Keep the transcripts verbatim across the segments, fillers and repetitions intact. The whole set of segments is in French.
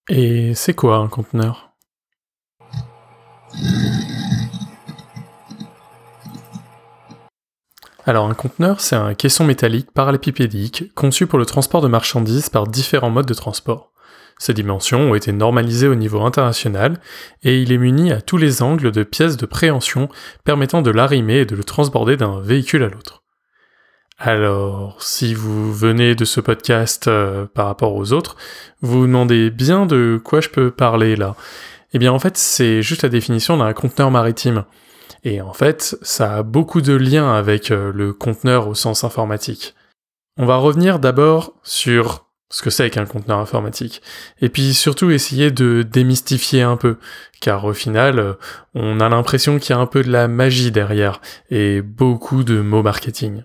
Et c'est quoi un conteneur ? Alors un conteneur, c'est un caisson métallique parallépipédique conçu pour le transport de marchandises par différents modes de transport. Ses dimensions ont été normalisées au niveau international et il est muni à tous les angles de pièces de préhension permettant de l'arrimer et de le transborder d'un véhicule à l'autre. Alors, si vous venez de ce podcast euh, par rapport aux autres, vous vous demandez bien de quoi je peux parler là. Eh bien en fait, c'est juste la définition d'un conteneur maritime. Et en fait, ça a beaucoup de liens avec euh, le conteneur au sens informatique. On va revenir d'abord sur ce que c'est qu'un conteneur informatique, et puis surtout essayer de démystifier un peu, car au final, euh, on a l'impression qu'il y a un peu de la magie derrière, et beaucoup de mots marketing.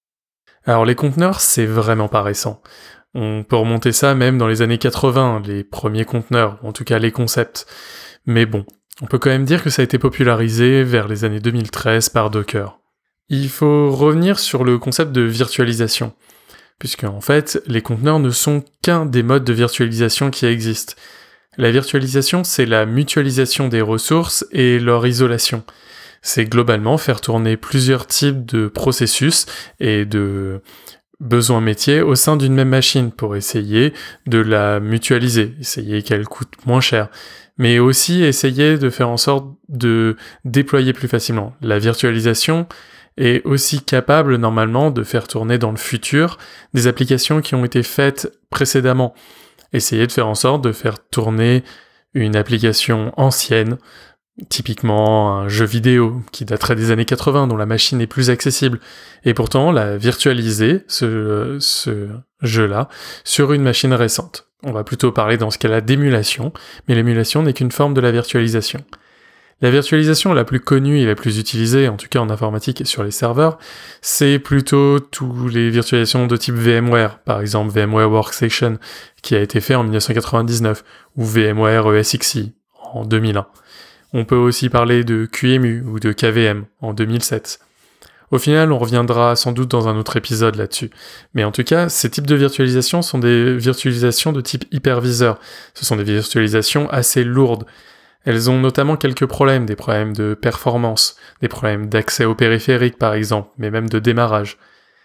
Alors les conteneurs, c'est vraiment pas récent. On peut remonter ça même dans les années quatre-vingts, les premiers conteneurs, ou en tout cas les concepts. Mais bon, on peut quand même dire que ça a été popularisé vers les années deux mille treize par Docker. Il faut revenir sur le concept de virtualisation, puisque en fait, les conteneurs ne sont qu'un des modes de virtualisation qui existent. La virtualisation, c'est la mutualisation des ressources et leur isolation. C'est globalement faire tourner plusieurs types de processus et de besoins métiers au sein d'une même machine pour essayer de la mutualiser, essayer qu'elle coûte moins cher, mais aussi essayer de faire en sorte de déployer plus facilement. La virtualisation est aussi capable normalement de faire tourner dans le futur des applications qui ont été faites précédemment. Essayer de faire en sorte de faire tourner une application ancienne, typiquement un jeu vidéo qui daterait des années quatre-vingts, dont la machine est plus accessible, et pourtant la virtualiser, ce, ce jeu-là, sur une machine récente. On va plutôt parler dans ce cas-là d'émulation, mais l'émulation n'est qu'une forme de la virtualisation. La virtualisation la plus connue et la plus utilisée, en tout cas en informatique et sur les serveurs, c'est plutôt tous les virtualisations de type VMware, par exemple VMware Workstation, qui a été fait en dix-neuf cent quatre-vingt-dix-neuf, ou VMware E S X i en deux mille un. On peut aussi parler de Q E M U ou de K V M en deux mille sept. Au final, on reviendra sans doute dans un autre épisode là-dessus. Mais en tout cas, ces types de virtualisation sont des virtualisations de type hyperviseur. Ce sont des virtualisations assez lourdes. Elles ont notamment quelques problèmes, des problèmes de performance, des problèmes d'accès au périphérique par exemple, mais même de démarrage.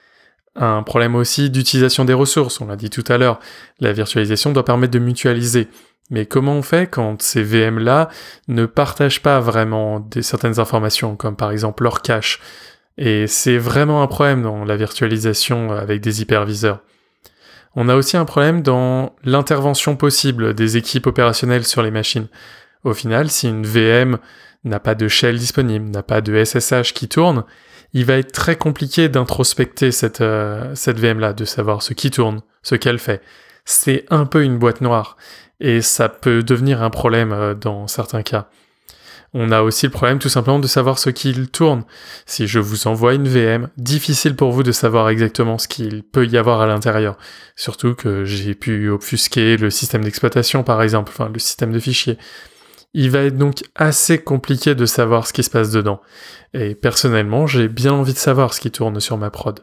Un problème aussi d'utilisation des ressources, on l'a dit tout à l'heure. La virtualisation doit permettre de mutualiser. Mais comment on fait quand ces V M-là ne partagent pas vraiment des, certaines informations, comme par exemple leur cache ? Et c'est vraiment un problème dans la virtualisation avec des hyperviseurs. On a aussi un problème dans l'intervention possible des équipes opérationnelles sur les machines. Au final, si une V M n'a pas de shell disponible, n'a pas de S S H qui tourne, il va être très compliqué d'introspecter cette, euh, cette V M-là, de savoir ce qui tourne, ce qu'elle fait. C'est un peu une boîte noire. Et ça peut devenir un problème dans certains cas. On a aussi le problème tout simplement de savoir ce qu'il tourne. Si je vous envoie une V M, difficile pour vous de savoir exactement ce qu'il peut y avoir à l'intérieur. Surtout que j'ai pu obfusquer le système d'exploitation par exemple, enfin le système de fichiers. Il va être donc assez compliqué de savoir ce qui se passe dedans. Et personnellement, j'ai bien envie de savoir ce qui tourne sur ma prod.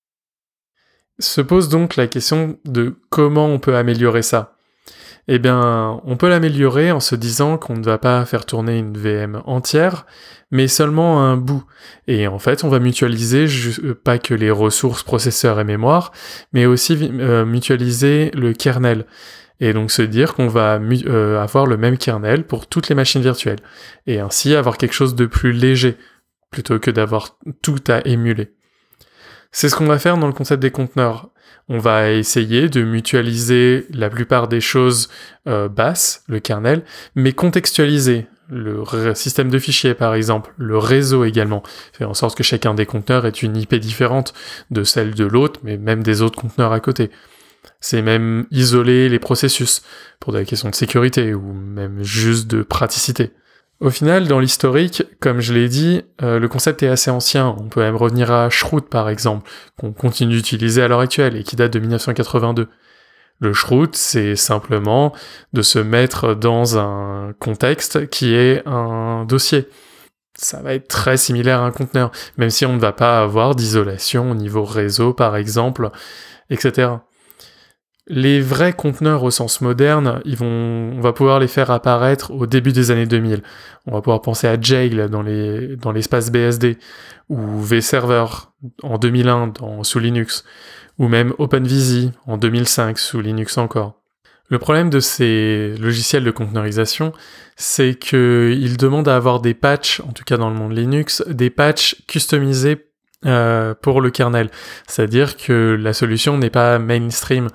Se pose donc la question de comment on peut améliorer ça. Eh bien, on peut l'améliorer en se disant qu'on ne va pas faire tourner une V M entière, mais seulement un bout. Et en fait, on va mutualiser ju- pas que les ressources processeurs et mémoire, mais aussi euh, mutualiser le kernel. Et donc se dire qu'on va mu- euh, avoir le même kernel pour toutes les machines virtuelles. Et ainsi avoir quelque chose de plus léger, plutôt que d'avoir tout à émuler. C'est ce qu'on va faire dans le concept des conteneurs. On va essayer de mutualiser la plupart des choses euh, basses, le kernel, mais contextualiser le r- système de fichiers par exemple, le réseau également, faire en sorte que chacun des conteneurs ait une I P différente de celle de l'autre, mais même des autres conteneurs à côté. C'est même isoler les processus pour des questions de sécurité ou même juste de praticité. Au final, dans l'historique, comme je l'ai dit, euh, le concept est assez ancien. On peut même revenir à Shroot, par exemple, qu'on continue d'utiliser à l'heure actuelle et qui date de dix-neuf cent quatre-vingt-deux. Le Shroot, c'est simplement de se mettre dans un contexte qui est un dossier. Ça va être très similaire à un conteneur, même si on ne va pas avoir d'isolation au niveau réseau, par exemple, et cetera. Les vrais conteneurs au sens moderne, ils vont, on va pouvoir les faire apparaître au début des années deux mille. On va pouvoir penser à Jail dans les, dans l'espace B S D, ou vServer en deux mille un dans, sous Linux, ou même OpenVisi en deux mille cinq sous Linux encore. Le problème de ces logiciels de conteneurisation, c'est qu'ils demandent à avoir des patchs, en tout cas dans le monde Linux, des patchs customisés euh, pour le kernel. C'est-à-dire que la solution n'est pas mainstream.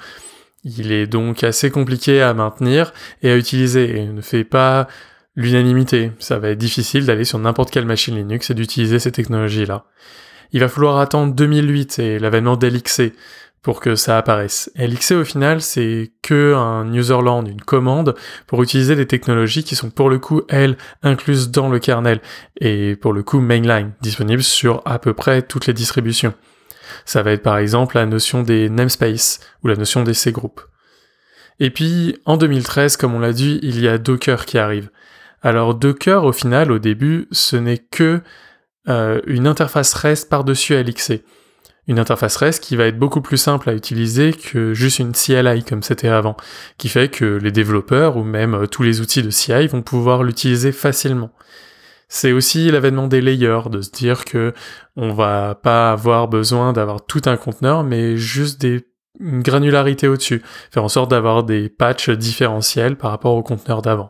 Il est donc assez compliqué à maintenir et à utiliser, et ne fait pas l'unanimité. Ça va être difficile d'aller sur n'importe quelle machine Linux et d'utiliser ces technologies-là. Il va falloir attendre deux mille huit et l'avènement d'L X C pour que ça apparaisse. L X C, au final, c'est que un userland, une commande, pour utiliser des technologies qui sont pour le coup, elles, incluses dans le kernel, et pour le coup, mainline, disponibles sur à peu près toutes les distributions. Ça va être par exemple la notion des namespaces, ou la notion des C-groupes. Et puis, en deux mille treize, comme on l'a dit, il y a Docker qui arrive. Alors Docker, au final, au début, ce n'est que euh, une interface REST par-dessus L X C. Une interface REST qui va être beaucoup plus simple à utiliser que juste une C L I comme c'était avant, qui fait que les développeurs, ou même euh, tous les outils de C I, vont pouvoir l'utiliser facilement. C'est aussi l'avènement des layers, de se dire que on va pas avoir besoin d'avoir tout un conteneur, mais juste des, une granularité au-dessus, faire en sorte d'avoir des patchs différentiels par rapport au conteneur d'avant.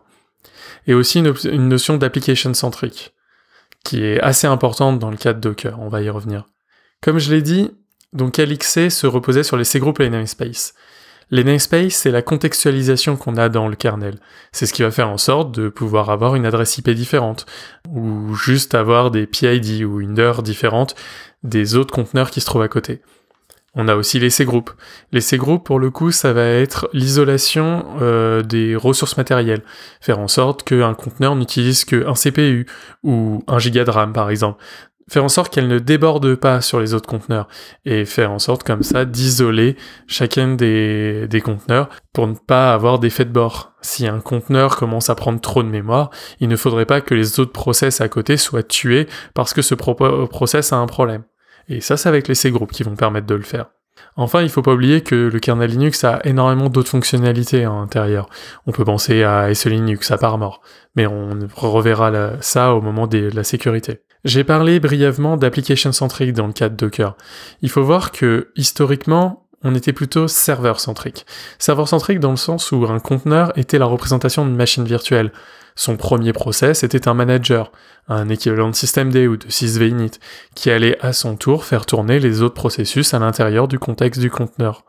Et aussi une, op- une notion d'application centrique, qui est assez importante dans le cas de Docker, on va y revenir. Comme je l'ai dit, donc L X C se reposait sur les C-groups et les namespaces. Les namespaces, c'est la contextualisation qu'on a dans le kernel. C'est ce qui va faire en sorte de pouvoir avoir une adresse I P différente, ou juste avoir des P I D ou une heure différente des autres conteneurs qui se trouvent à côté. On a aussi les C-groups. Les C-groups, pour le coup, ça va être l'isolation euh, des ressources matérielles. Faire en sorte qu'un conteneur n'utilise qu'un C P U, ou un giga de RAM par exemple. Faire en sorte qu'elle ne déborde pas sur les autres conteneurs, et faire en sorte comme ça d'isoler chacun des, des conteneurs pour ne pas avoir d'effet de bord. Si un conteneur commence à prendre trop de mémoire, il ne faudrait pas que les autres process à côté soient tués parce que ce pro- process a un problème. Et ça, c'est avec les C-groups qui vont permettre de le faire. Enfin, il faut pas oublier que le kernel Linux a énormément d'autres fonctionnalités à l'intérieur. On peut penser à S E Linux, à Parmor, mais on reverra la, ça au moment de la sécurité. J'ai parlé brièvement d'application centrique dans le cas de Docker. Il faut voir que, historiquement, on était plutôt serveur-centrique. Serveur-centrique dans le sens où un conteneur était la représentation d'une machine virtuelle. Son premier process était un manager, un équivalent de systemd ou de sysvinit, qui allait à son tour faire tourner les autres processus à l'intérieur du contexte du conteneur.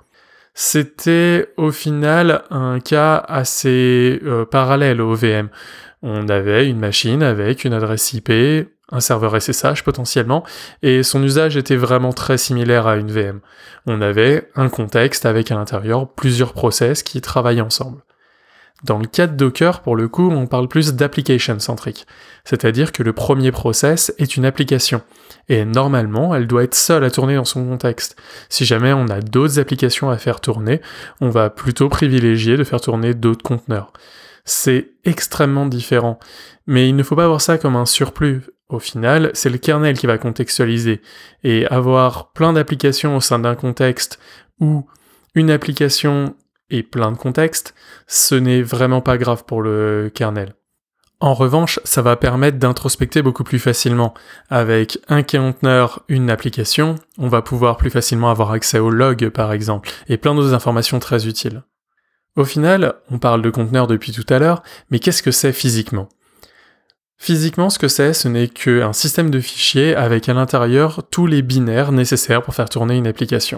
C'était au final un cas assez euh, parallèle au V M. On avait une machine avec une adresse I P, un serveur S S H potentiellement, et son usage était vraiment très similaire à une V M. On avait un contexte avec à l'intérieur plusieurs process qui travaillaient ensemble. Dans le cas de Docker, pour le coup, on parle plus d'application centrique, c'est-à-dire que le premier process est une application, et normalement, elle doit être seule à tourner dans son contexte. Si jamais on a d'autres applications à faire tourner, on va plutôt privilégier de faire tourner d'autres conteneurs. C'est extrêmement différent, mais il ne faut pas voir ça comme un surplus. Au final, c'est le kernel qui va contextualiser, et avoir plein d'applications au sein d'un contexte ou une application et plein de contextes, ce n'est vraiment pas grave pour le kernel. En revanche, ça va permettre d'introspecter beaucoup plus facilement. Avec un conteneur, une application, on va pouvoir plus facilement avoir accès aux logs par exemple, et plein d'autres informations très utiles. Au final, on parle de conteneur depuis tout à l'heure, mais qu'est-ce que c'est physiquement ? Physiquement, ce que c'est, ce n'est qu'un système de fichiers avec à l'intérieur tous les binaires nécessaires pour faire tourner une application.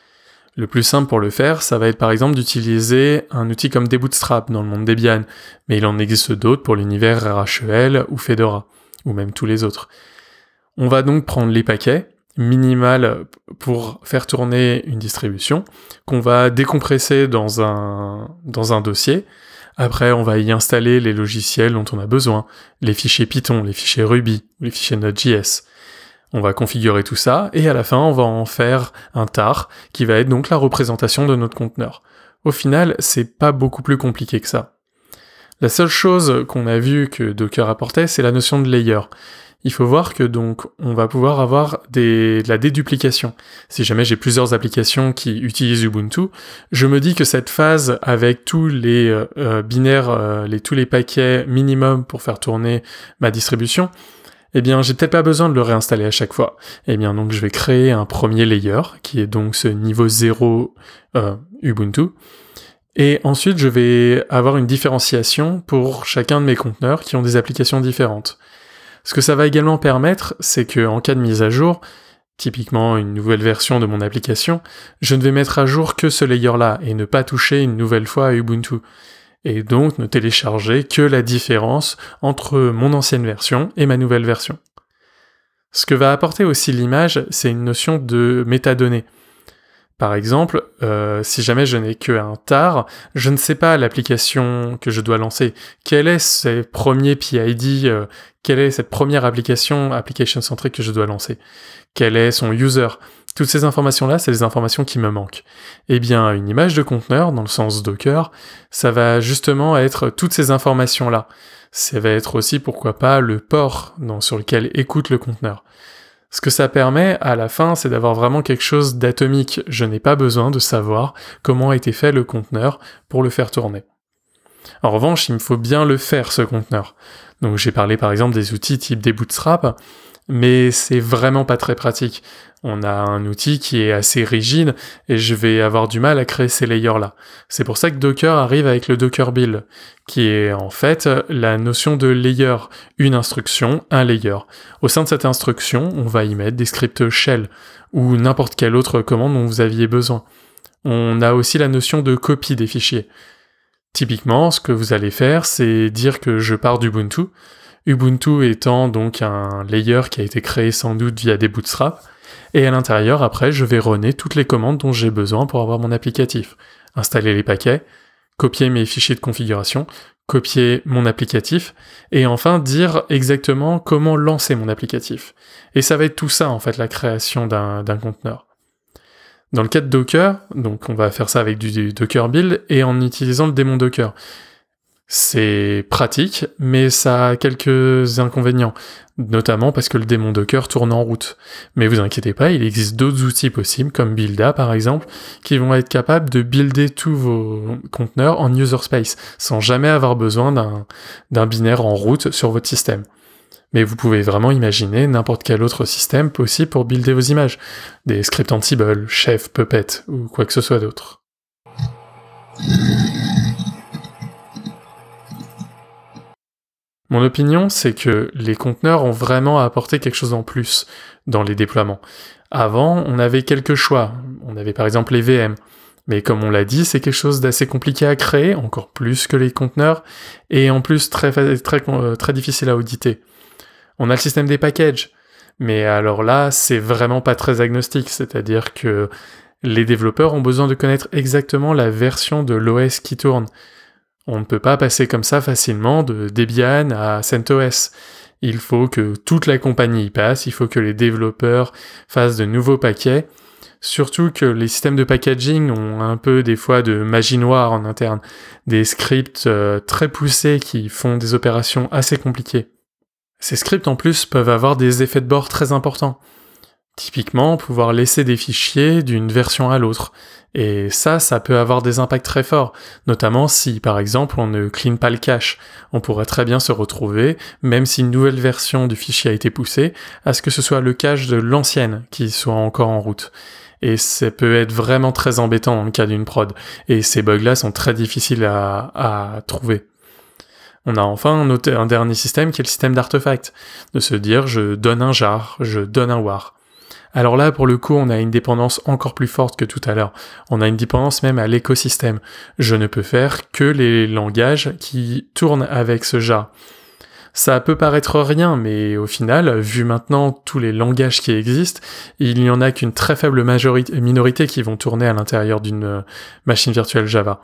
Le plus simple pour le faire, ça va être par exemple d'utiliser un outil comme Debootstrap dans le monde Debian, mais il en existe d'autres pour l'univers R H E L ou Fedora, ou même tous les autres. On va donc prendre les paquets, minimal pour faire tourner une distribution, qu'on va décompresser dans un, dans un dossier. Après, on va y installer les logiciels dont on a besoin, les fichiers Python, les fichiers Ruby, les fichiers Node.js. On va configurer tout ça, et à la fin, on va en faire un tar, qui va être donc la représentation de notre conteneur. Au final, c'est pas beaucoup plus compliqué que ça. La seule chose qu'on a vu que Docker apportait, c'est la notion de layer. il faut voir que donc on va pouvoir avoir des, de la déduplication. Si jamais j'ai plusieurs applications qui utilisent Ubuntu, je me dis que cette phase avec tous les euh, binaires, euh, les, tous les paquets minimum pour faire tourner ma distribution, eh bien j'ai peut-être pas besoin de le réinstaller à chaque fois. Eh bien donc je vais créer un premier layer, qui est donc ce niveau zéro euh, Ubuntu, et ensuite je vais avoir une différenciation pour chacun de mes conteneurs qui ont des applications différentes. Ce que ça va également permettre, c'est que en cas de mise à jour, typiquement une nouvelle version de mon application, je ne vais mettre à jour que ce layer-là et ne pas toucher une nouvelle fois à Ubuntu. Et donc ne télécharger que la différence entre mon ancienne version et ma nouvelle version. Ce que va apporter aussi l'image, c'est une notion de métadonnées. Par exemple, euh, si jamais je n'ai qu'un tar, je ne sais pas l'application que je dois lancer. Quel est ce premier P I D, euh, quelle est cette première application, application centric que je dois lancer? Quel est son user? Toutes ces informations-là, c'est des informations qui me manquent. Eh bien, une image de conteneur, dans le sens Docker, ça va justement être toutes ces informations-là. Ça va être aussi, pourquoi pas, le port dans, sur lequel écoute le conteneur. Ce que ça permet, à la fin, c'est d'avoir vraiment quelque chose d'atomique. Je n'ai pas besoin de savoir comment a été fait le conteneur pour le faire tourner. En revanche, il me faut bien le faire, ce conteneur. Donc j'ai parlé par exemple des outils type des Bootstrap, mais c'est vraiment pas très pratique. On a un outil qui est assez rigide et je vais avoir du mal à créer ces layers-là. C'est pour ça que Docker arrive avec le Docker build, qui est en fait la notion de layer, une instruction, un layer. Au sein de cette instruction, on va y mettre des scripts shell ou n'importe quelle autre commande dont vous aviez besoin. On a aussi la notion de copie des fichiers. Typiquement, ce que vous allez faire, c'est dire que je pars d'Ubuntu, Ubuntu étant donc un layer qui a été créé sans doute via des bootstraps, et à l'intérieur, après, je vais runner toutes les commandes dont j'ai besoin pour avoir mon applicatif. Installer les paquets, copier mes fichiers de configuration, copier mon applicatif, et enfin dire exactement comment lancer mon applicatif. Et ça va être tout ça, en fait, la création d'un, d'un conteneur. Dans le cas de Docker, donc on va faire ça avec du, du Docker build, et en utilisant le démon Docker. C'est pratique, mais ça a quelques inconvénients, notamment parce que le démon Docker tourne en route. Mais vous inquiétez pas, il existe d'autres outils possibles, comme Builda par exemple, qui vont être capables de builder tous vos conteneurs en user space, sans jamais avoir besoin d'un, d'un binaire en route sur votre système. Mais vous pouvez vraiment imaginer n'importe quel autre système possible pour builder vos images, des scripts Ansible, Chef, Puppet, ou quoi que ce soit d'autre. Mon opinion, c'est que les conteneurs ont vraiment apporté quelque chose en plus dans les déploiements. Avant, on avait quelques choix. On avait par exemple les V M. Mais comme on l'a dit, c'est quelque chose d'assez compliqué à créer, encore plus que les conteneurs, et en plus très, très, très, très difficile à auditer. On a le système des packages. Mais alors là, c'est vraiment pas très agnostique, c'est-à-dire que les développeurs ont besoin de connaître exactement la version de l'O S qui tourne. On ne peut pas passer comme ça facilement de Debian à CentOS. Il faut que toute la compagnie y passe, il faut que les développeurs fassent de nouveaux paquets, surtout que les systèmes de packaging ont un peu des fois de magie noire en interne, des scripts euh, très poussés qui font des opérations assez compliquées. Ces scripts en plus peuvent avoir des effets de bord très importants. Typiquement, pouvoir laisser des fichiers d'une version à l'autre. Et ça, ça peut avoir des impacts très forts, notamment si, par exemple, on ne clean pas le cache. On pourrait très bien se retrouver, même si une nouvelle version du fichier a été poussée, à ce que ce soit le cache de l'ancienne qui soit encore en route. Et ça peut être vraiment très embêtant dans le cas d'une prod, et ces bugs-là sont très difficiles à, à trouver. On a enfin un, autre, un dernier système qui est le système d'artefact, de se dire je donne un jar, je donne un war. Alors là, pour le coup, on a une dépendance encore plus forte que tout à l'heure. On a une dépendance même à l'écosystème. Je ne peux faire que les langages qui tournent avec ce jar. Ça peut paraître rien, mais au final, vu maintenant tous les langages qui existent, il n'y en a qu'une très faible majorité, minorité qui vont tourner à l'intérieur d'une machine virtuelle Java.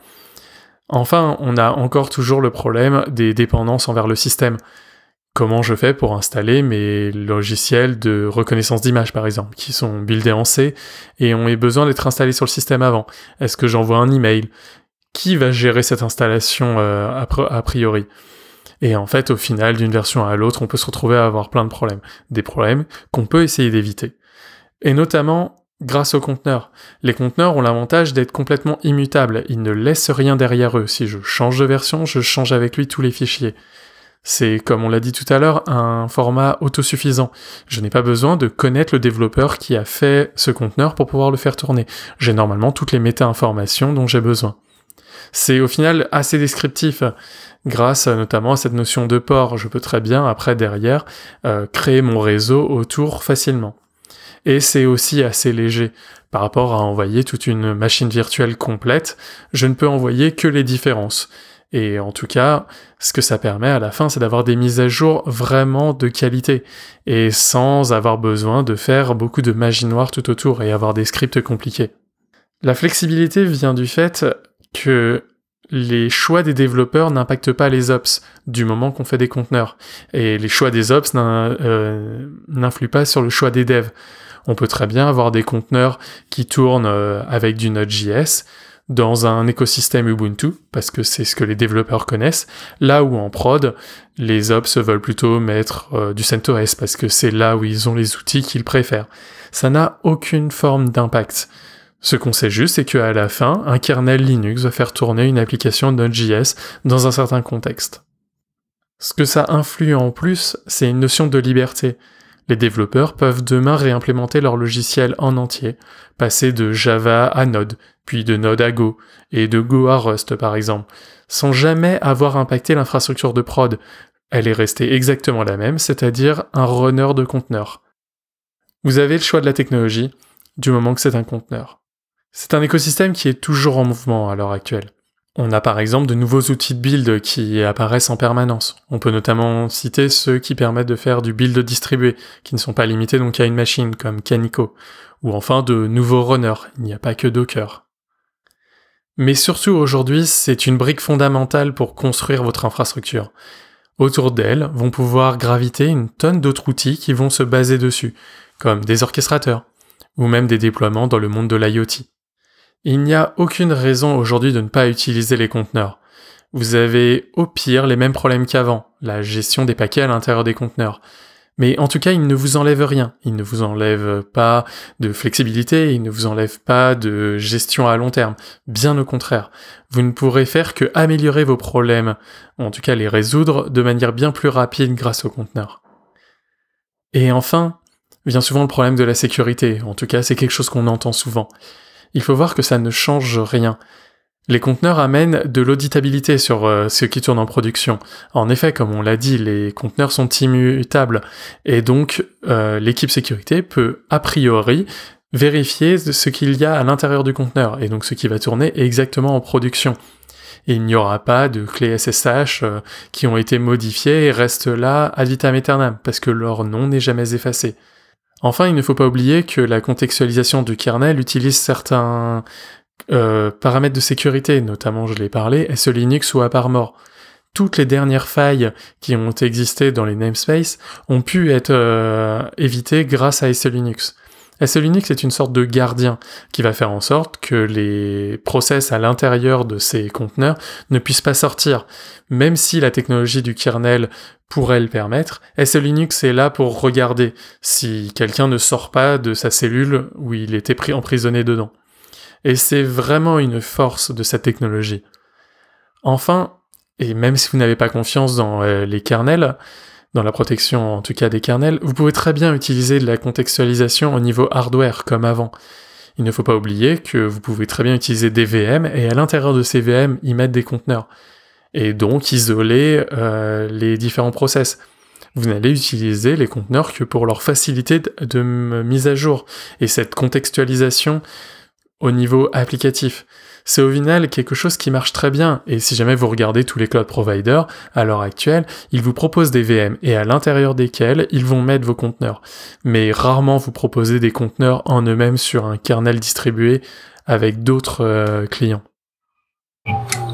Enfin, on a encore toujours le problème des dépendances envers le système. Comment je fais pour installer mes logiciels de reconnaissance d'image, par exemple, qui sont buildés en C et ont besoin d'être installés sur le système avant? Est-ce que j'envoie un email? Qui va gérer cette installation euh, a priori? Et en fait, au final, d'une version à l'autre, on peut se retrouver à avoir plein de problèmes. Des problèmes qu'on peut essayer d'éviter. Et notamment, grâce aux conteneurs. Les conteneurs ont l'avantage d'être complètement immutables. Ils ne laissent rien derrière eux. Si je change de version, je change avec lui tous les fichiers. C'est, comme on l'a dit tout à l'heure, un format autosuffisant. Je n'ai pas besoin de connaître le développeur qui a fait ce conteneur pour pouvoir le faire tourner. J'ai normalement toutes les méta-informations dont j'ai besoin. C'est au final assez descriptif. Grâce notamment à cette notion de port, je peux très bien, après, derrière, euh, créer mon réseau autour facilement. Et c'est aussi assez léger. Par rapport à envoyer toute une machine virtuelle complète, je ne peux envoyer que les différences. Et en tout cas, ce que ça permet à la fin, c'est d'avoir des mises à jour vraiment de qualité, et sans avoir besoin de faire beaucoup de magie noire tout autour et avoir des scripts compliqués. La flexibilité vient du fait que les choix des développeurs n'impactent pas les ops du moment qu'on fait des conteneurs, et les choix des ops n'in- euh, n'influent pas sur le choix des devs. On peut très bien avoir des conteneurs qui tournent euh, avec du Node.js, dans un écosystème Ubuntu, parce que c'est ce que les développeurs connaissent, là où en prod, les ops veulent plutôt mettre euh, du CentOS, parce que c'est là où ils ont les outils qu'ils préfèrent. Ça n'a aucune forme d'impact. Ce qu'on sait juste, c'est qu'à la fin, un kernel Linux va faire tourner une application Node.js dans un certain contexte. Ce que ça influe en plus, c'est une notion de liberté. Les développeurs peuvent demain réimplémenter leur logiciel en entier, passer de Java à Node, puis de Node à Go, et de Go à Rust par exemple, sans jamais avoir impacté l'infrastructure de prod. Elle est restée exactement la même, c'est-à-dire un runner de conteneur. Vous avez le choix de la technologie, du moment que c'est un conteneur. C'est un écosystème qui est toujours en mouvement à l'heure actuelle. On a par exemple de nouveaux outils de build qui apparaissent en permanence. On peut notamment citer ceux qui permettent de faire du build distribué, qui ne sont pas limités donc à une machine, comme Canico, ou enfin de nouveaux runners, il n'y a pas que Docker. Mais surtout aujourd'hui, c'est une brique fondamentale pour construire votre infrastructure. Autour d'elle vont pouvoir graviter une tonne d'autres outils qui vont se baser dessus, comme des orchestrateurs, ou même des déploiements dans le monde de l'IoT. Il n'y a aucune raison aujourd'hui de ne pas utiliser les conteneurs. Vous avez au pire les mêmes problèmes qu'avant, la gestion des paquets à l'intérieur des conteneurs. Mais en tout cas, ils ne vous enlèvent rien. Ils ne vous enlèvent pas de flexibilité, ils ne vous enlèvent pas de gestion à long terme. Bien au contraire. Vous ne pourrez faire que améliorer vos problèmes, ou en tout cas les résoudre de manière bien plus rapide grâce aux conteneurs. Et enfin, vient souvent le problème de la sécurité. En tout cas, c'est quelque chose qu'on entend souvent. Il faut voir que ça ne change rien. Les conteneurs amènent de l'auditabilité sur euh, ce qui tourne en production. En effet, comme on l'a dit, les conteneurs sont immutables, et donc euh, l'équipe sécurité peut, a priori, vérifier ce qu'il y a à l'intérieur du conteneur, et donc ce qui va tourner exactement en production. Et il n'y aura pas de clés S S H euh, qui ont été modifiées et restent là ad vitam aeternam, parce que leur nom n'est jamais effacé. Enfin, il ne faut pas oublier que la contextualisation du kernel utilise certains euh, paramètres de sécurité, notamment, je l'ai parlé, S E Linux ou AppArmor. Toutes les dernières failles qui ont existé dans les namespaces ont pu être euh, évitées grâce à S E Linux. S E Linux est une sorte de gardien qui va faire en sorte que les process à l'intérieur de ces conteneurs ne puissent pas sortir. Même si la technologie du kernel pourrait le permettre, S E Linux est là pour regarder si quelqu'un ne sort pas de sa cellule où il était pris emprisonné dedans. Et c'est vraiment une force de cette technologie. Enfin, et même si vous n'avez pas confiance dans euh, les kernels, dans la protection en tout cas des kernels, vous pouvez très bien utiliser de la contextualisation au niveau hardware comme avant. Il ne faut pas oublier que vous pouvez très bien utiliser des V M et à l'intérieur de ces V M y mettre des conteneurs. Et donc isoler euh, les différents process. Vous n'allez utiliser les conteneurs que pour leur facilité de, de mise à jour et cette contextualisation au niveau applicatif. C'est au final quelque chose qui marche très bien, et si jamais vous regardez tous les cloud providers, à l'heure actuelle, ils vous proposent des V M, et à l'intérieur desquels ils vont mettre vos conteneurs. Mais rarement vous proposez des conteneurs en eux-mêmes sur un kernel distribué avec d'autres euh, clients.